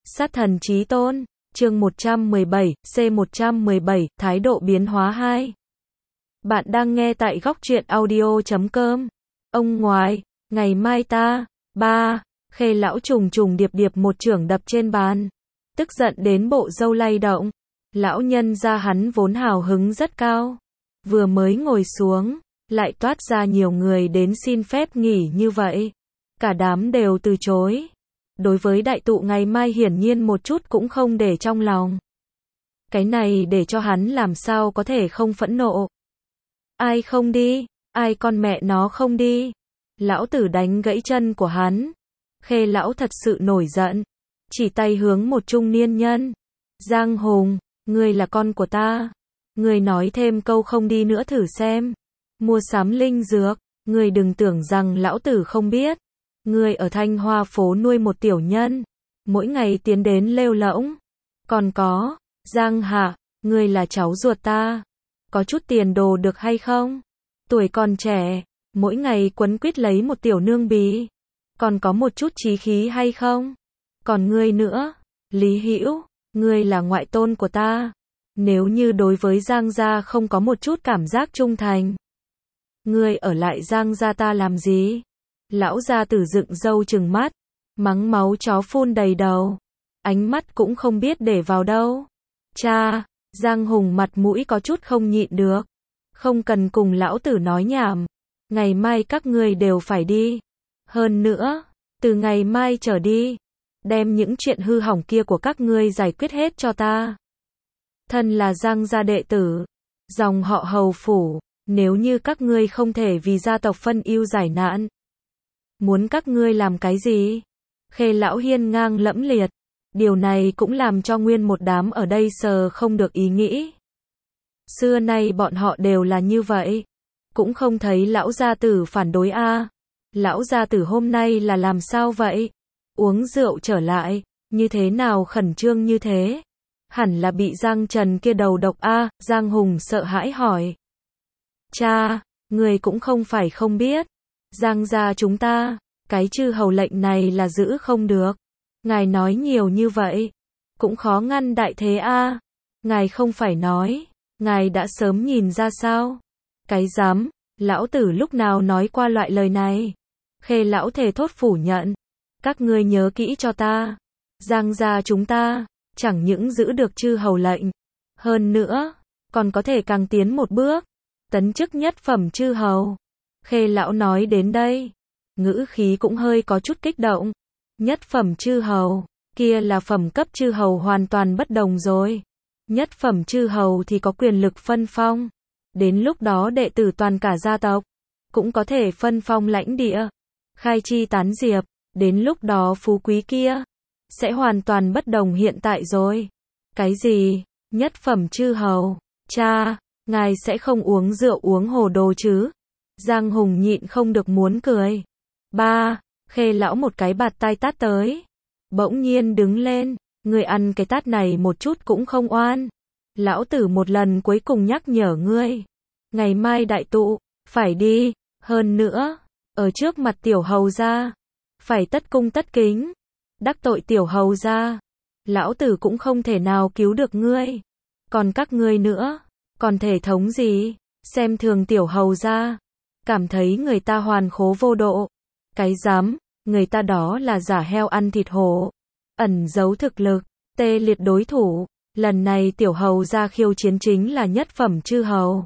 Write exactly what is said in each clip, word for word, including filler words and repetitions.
Sát thần chí tôn, chương một trăm mười bảy, C một trăm mười bảy, thái độ biến hóa hai. Bạn đang nghe tại góc truyện audio chấm com. Ông ngoại, ngày mai ta, ba, Khê lão trùng trùng điệp điệp một chưởng đập trên bàn. Tức giận đến bộ râu lay động. Lão nhân gia hắn vốn hào hứng rất cao. Vừa mới ngồi xuống, lại toát ra nhiều người đến xin phép nghỉ như vậy. Cả đám đều từ chối. Đối với đại tụ ngày mai hiển nhiên một chút cũng không để trong lòng. Cái này để cho hắn làm sao có thể không phẫn nộ. Ai không đi? Ai con mẹ nó không đi? Lão tử đánh gãy chân của hắn. Khê lão thật sự nổi giận. Chỉ tay hướng một trung niên nhân. Giang Hùng, ngươi là con của ta. Ngươi nói thêm câu không đi nữa thử xem. Mua sắm linh dược, ngươi đừng tưởng rằng lão tử không biết. Ngươi ở Thanh Hoa phố nuôi một tiểu nhân, mỗi ngày tiến đến lêu lỗng. Còn có, Giang Hạ, ngươi là cháu ruột ta. Có chút tiền đồ được hay không? Tuổi còn trẻ, mỗi ngày quấn quýt lấy một tiểu nương bì. Còn có một chút chí khí hay không? Còn ngươi nữa, Lý Hữu, ngươi là ngoại tôn của ta. Nếu như đối với Giang gia không có một chút cảm giác trung thành, ngươi ở lại Giang gia ta làm gì? Lão gia tử dựng râu trừng mắt, mắng máu chó phun đầy đầu, ánh mắt cũng không biết để vào đâu. Cha, Giang Hùng mặt mũi có chút không nhịn được. Không cần cùng lão tử nói nhảm, ngày mai các ngươi đều phải đi. Hơn nữa, từ ngày mai trở đi, đem những chuyện hư hỏng kia của các ngươi giải quyết hết cho ta. Thân là Giang gia đệ tử, dòng họ Hầu phủ, nếu như các ngươi không thể vì gia tộc phân ưu giải nạn, muốn các ngươi làm cái gì? Khê lão hiên ngang lẫm liệt. Điều này cũng làm cho nguyên một đám ở đây sờ không được ý nghĩ. Xưa nay bọn họ đều là như vậy. Cũng không thấy lão gia tử phản đối a. À. Lão gia tử hôm nay là làm sao vậy? Uống rượu trở lại, như thế nào khẩn trương như thế? Hẳn là bị Giang Trần kia đầu độc a. À. Giang Hùng sợ hãi hỏi. Cha, người cũng không phải không biết. Giang gia chúng ta, cái chư hầu lệnh này là giữ không được. Ngài nói nhiều như vậy, cũng khó ngăn đại thế a. À. Ngài không phải nói, ngài đã sớm nhìn ra sao? Cái dám, lão tử lúc nào nói qua loại lời này? Khê lão thề thốt phủ nhận. Các ngươi nhớ kỹ cho ta. Giang gia chúng ta, chẳng những giữ được chư hầu lệnh, hơn nữa, còn có thể càng tiến một bước, tấn chức nhất phẩm chư hầu. Khê lão nói đến đây, ngữ khí cũng hơi có chút kích động. Nhất phẩm chư hầu, kia là phẩm cấp chư hầu hoàn toàn bất đồng rồi. Nhất phẩm chư hầu thì có quyền lực phân phong. Đến lúc đó đệ tử toàn cả gia tộc, cũng có thể phân phong lãnh địa, khai chi tán diệp. Đến lúc đó phú quý kia, sẽ hoàn toàn bất đồng hiện tại rồi. Cái gì? Nhất phẩm chư hầu? Cha, ngài sẽ không uống rượu uống hồ đồ chứ? Giang Hùng nhịn không được muốn cười. Ba, Khê lão một cái bạt tai tát tới. Bỗng nhiên đứng lên, ngươi ăn cái tát này một chút cũng không oan. Lão tử một lần cuối cùng nhắc nhở ngươi. Ngày mai đại tụ, phải đi, hơn nữa, ở trước mặt tiểu hầu gia, phải tất cung tất kính. Đắc tội tiểu hầu gia, lão tử cũng không thể nào cứu được ngươi. Còn các ngươi nữa, còn thể thống gì, xem thường tiểu hầu gia, cảm thấy người ta hoàn khố vô độ. Cái dám, người ta đó là giả heo ăn thịt hổ, ẩn giấu thực lực, tê liệt đối thủ. Lần này tiểu hầu gia khiêu chiến chính là nhất phẩm chư hầu.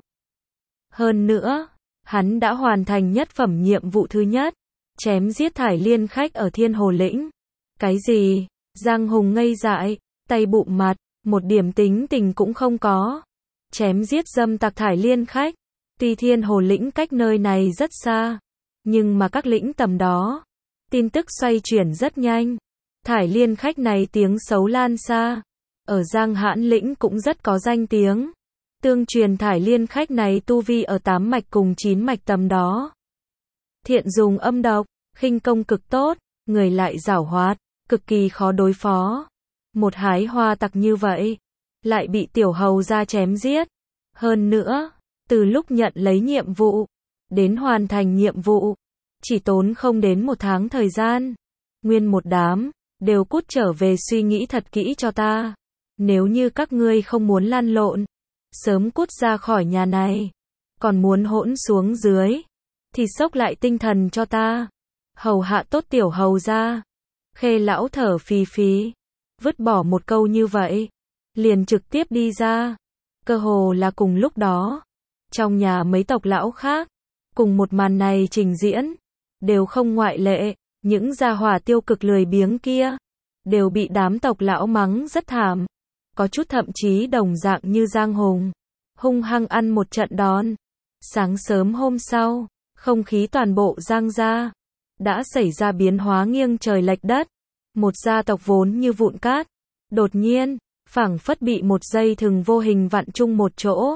Hơn nữa, hắn đã hoàn thành nhất phẩm nhiệm vụ thứ nhất, chém giết thải liên khách ở Thiên Hồ Lĩnh. Cái gì? Giang Hùng ngây dại, tay bụm mặt, một điểm tính tình cũng không có. Chém giết dâm tặc thải liên khách. Tuy Thiên Hồ Lĩnh cách nơi này rất xa, nhưng mà các lĩnh tầm đó, tin tức xoay chuyển rất nhanh. Thải liên khách này tiếng xấu lan xa. Ở Giang Hãn Lĩnh cũng rất có danh tiếng. Tương truyền thải liên khách này tu vi ở tám mạch cùng chín mạch tầm đó. Thiện dùng âm độc, khinh công cực tốt, người lại giảo hoạt, cực kỳ khó đối phó. Một hái hoa tặc như vậy, lại bị tiểu hầu gia chém giết. Hơn nữa, từ lúc nhận lấy nhiệm vụ, đến hoàn thành nhiệm vụ, chỉ tốn không đến một tháng thời gian. Nguyên một đám, đều cút trở về suy nghĩ thật kỹ cho ta. Nếu như các ngươi không muốn lăn lộn, sớm cút ra khỏi nhà này, còn muốn hỗn xuống dưới, thì xốc lại tinh thần cho ta, hầu hạ tốt tiểu hầu gia. Khê lão thở phì phì, vứt bỏ một câu như vậy, liền trực tiếp đi ra. Cơ hồ là cùng lúc đó, trong nhà mấy tộc lão khác, cùng một màn này trình diễn, đều không ngoại lệ, những gia hỏa tiêu cực lười biếng kia, đều bị đám tộc lão mắng rất thảm, có chút thậm chí đồng dạng như Giang Hùng, hung hăng ăn một trận đòn. Sáng sớm hôm sau, không khí toàn bộ Giang gia đã xảy ra biến hóa nghiêng trời lệch đất. Một gia tộc vốn như vụn cát, đột nhiên, phảng phất bị một dây thừng vô hình vặn chung một chỗ.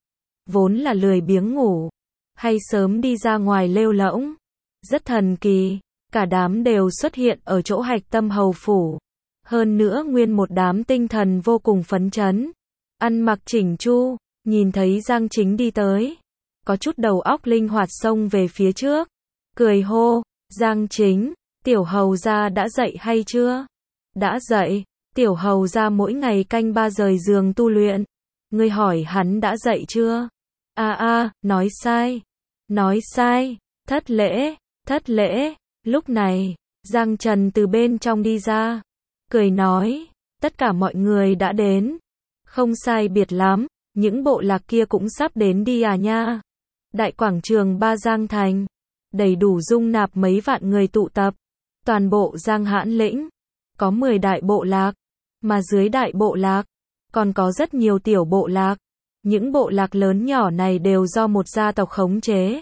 Vốn là lười biếng ngủ, hay sớm đi ra ngoài lêu lỗng, rất thần kỳ, cả đám đều xuất hiện ở chỗ hạch tâm hầu phủ. Hơn nữa nguyên một đám tinh thần vô cùng phấn chấn, ăn mặc chỉnh chu, nhìn thấy Giang Chính đi tới, có chút đầu óc linh hoạt xông về phía trước, cười hô, Giang Chính, tiểu hầu gia đã dậy hay chưa? Đã dậy, tiểu hầu gia mỗi ngày canh ba rời giường tu luyện. Ngươi hỏi hắn đã dậy chưa? A a, nói sai. Nói sai, thất lễ, thất lễ. Lúc này, Giang Trần từ bên trong đi ra, cười nói, tất cả mọi người đã đến. Không sai biệt lắm, những bộ lạc kia cũng sắp đến đi à nha. Đại quảng trường Ba Giang Thành, đầy đủ dung nạp mấy vạn người tụ tập. Toàn bộ Giang Hãn lĩnh, có mười đại bộ lạc, mà dưới đại bộ lạc, còn có rất nhiều tiểu bộ lạc. Những bộ lạc lớn nhỏ này đều do một gia tộc khống chế.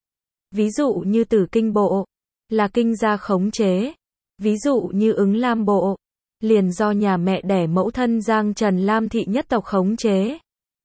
Ví dụ như Tử Kinh bộ, là Kinh gia khống chế. Ví dụ như Ứng Lam bộ, liền do nhà mẹ đẻ mẫu thân Giang Trần Lam thị nhất tộc khống chế.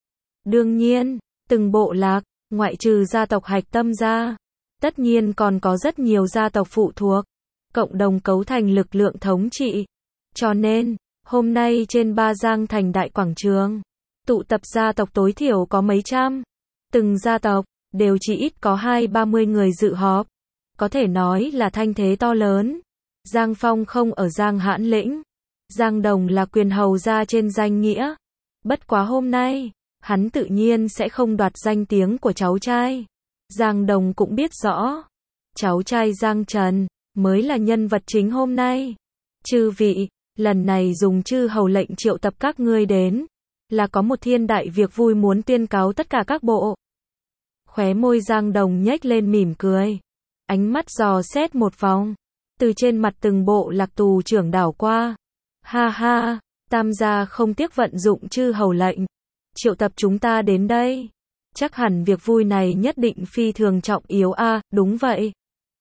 Đương nhiên, từng bộ lạc, ngoại trừ gia tộc hạch tâm ra, tất nhiên còn có rất nhiều gia tộc phụ thuộc, cộng đồng cấu thành lực lượng thống trị. Cho nên, hôm nay trên Ba Giang Thành đại quảng trường, tụ tập gia tộc tối thiểu có mấy trăm. Từng gia tộc, đều chỉ ít có hai ba mươi người dự họp. Có thể nói là thanh thế to lớn. Giang Phong không ở Giang Hãn lĩnh. Giang Đồng là quyền hầu gia trên danh nghĩa. Bất quá hôm nay, hắn tự nhiên sẽ không đoạt danh tiếng của cháu trai. Giang Đồng cũng biết rõ, cháu trai Giang Trần mới là nhân vật chính hôm nay. Chư vị, lần này dùng chư hầu lệnh triệu tập các ngươi đến, là có một thiên đại việc vui muốn tuyên cáo tất cả các bộ. Khóe môi Giang Đồng nhếch lên mỉm cười, ánh mắt dò xét một vòng, từ trên mặt từng bộ lạc tù trưởng đảo qua. Ha ha, Tam gia không tiếc vận dụng chư hầu lệnh, triệu tập chúng ta đến đây. Chắc hẳn việc vui này nhất định phi thường trọng yếu a, à, đúng vậy.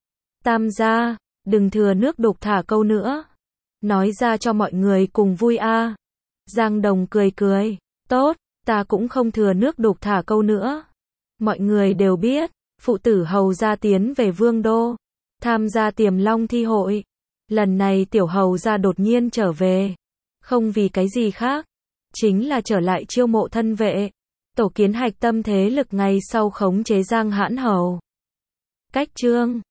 Tam gia, đừng thừa nước đục thả câu nữa. Nói ra cho mọi người cùng vui a. À. Giang Đồng cười cười, tốt, ta cũng không thừa nước đục thả câu nữa. Mọi người đều biết, phụ tử hầu gia tiến về Vương Đô, tham gia Tiềm Long thi hội. Lần này tiểu hầu gia đột nhiên trở về, không vì cái gì khác, chính là trở lại chiêu mộ thân vệ, tổ kiến hạch tâm thế lực ngày sau khống chế Giang Hãn hầu. Cách chương